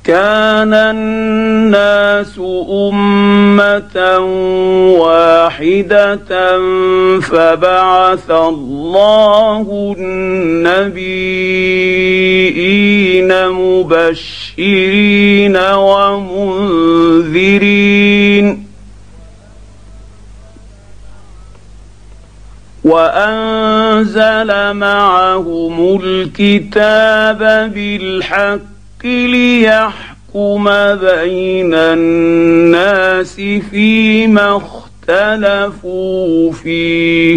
كان الناس أمة واحدة فبعث الله النبيين مبشرين ومنذرين وأنزل معهم الكتاب بالحق ليحكم بين الناس فيما اختلفوا فيه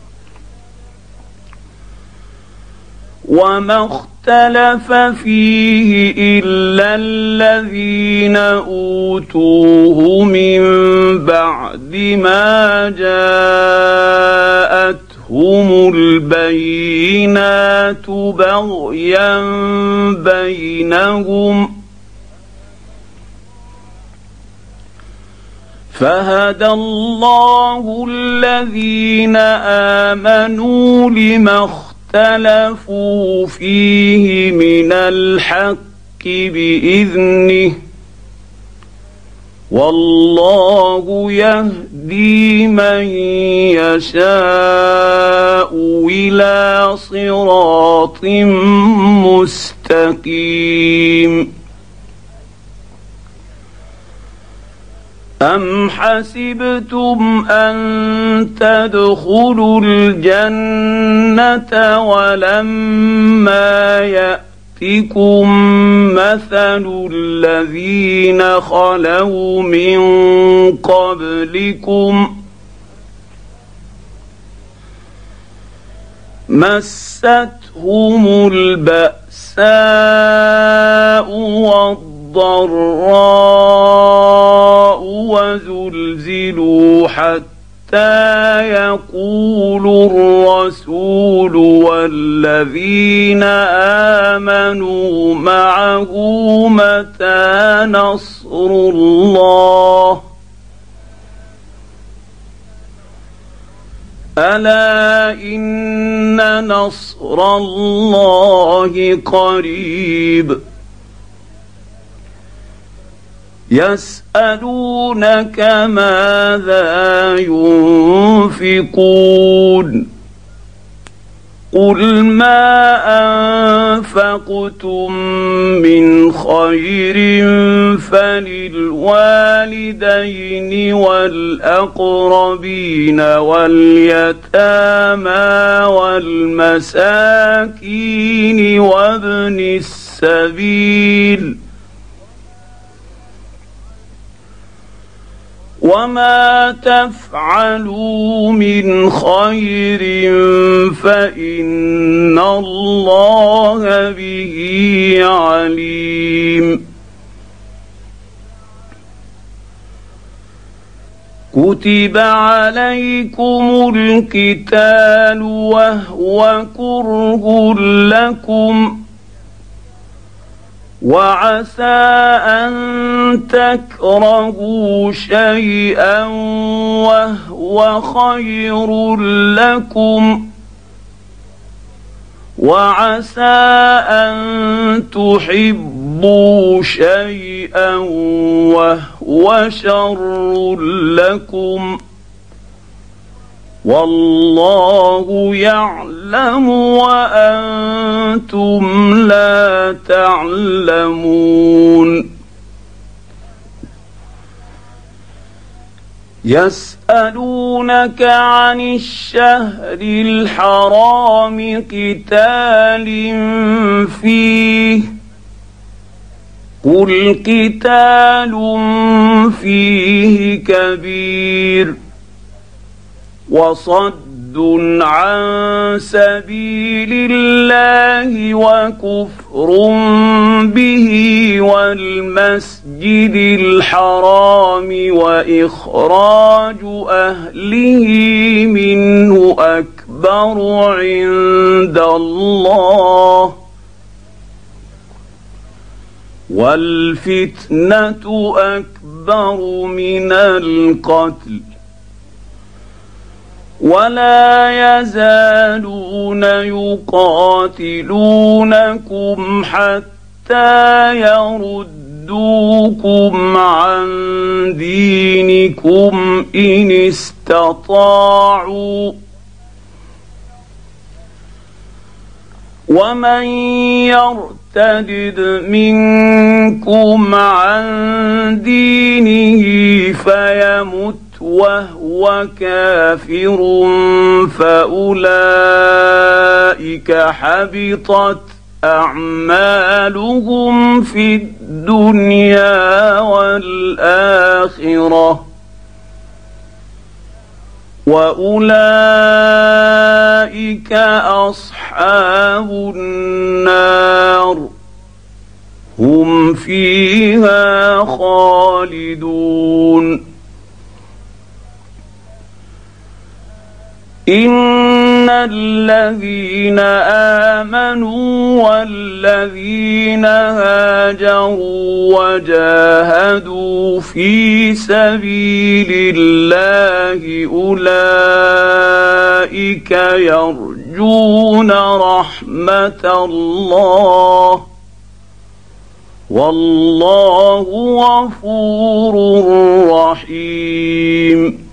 وما اختلف فيه إلا الذين أوتوه من بعد ما جاءتهم البينات بغيا بينهم فهدى الله الذين آمنوا لما اختلفوا فيه من الحق بإذنه والله يهدي من يشاء إلى صراط مستقيم أم حسبتم أن تدخلوا الجنة ولما يأتكم مثل الذين خلوا من قبلكم مستهم البأساء والضراء وزلزلوا حتى يقول الرسول والذين آمنوا معه متى نصر الله ألا إن نصر الله قريب يسألونك ماذا ينفقون قل ما أنفقتم من خير فللوالدين والأقربين واليتامى والمساكين وابن السبيل وما تفعلوا من خير فإن الله به عليم كتب عليكم القتال وهو كره لكم وعسى أن تكرهوا شيئا وهو خير لكم وعسى أن تحبوا شيئا وهو شر لكم والله يعلم وأنتم لا تعلمون يسألونك عن الشهر الحرام قتال فيه قل قتال فيه كبير وصد عن سبيل الله وكفر به والمسجد الحرام وإخراج أهله منه أكبر عند الله والفتنة أكبر من القتل ولا يزالون يقاتلونكم حتى يردوكم يصدوكم عن دينكم إن استطاعوا ومن يرتد منكم عن دينه فيمت وهو كافر فأولئك حبطت أعمالهم في الدنيا والآخرة وأولئك أصحاب النار هم فيها خالدون. إن الذين آمنوا والذين هاجروا وجاهدوا في سبيل الله أولئك يرجون رحمة الله والله غفور رحيم.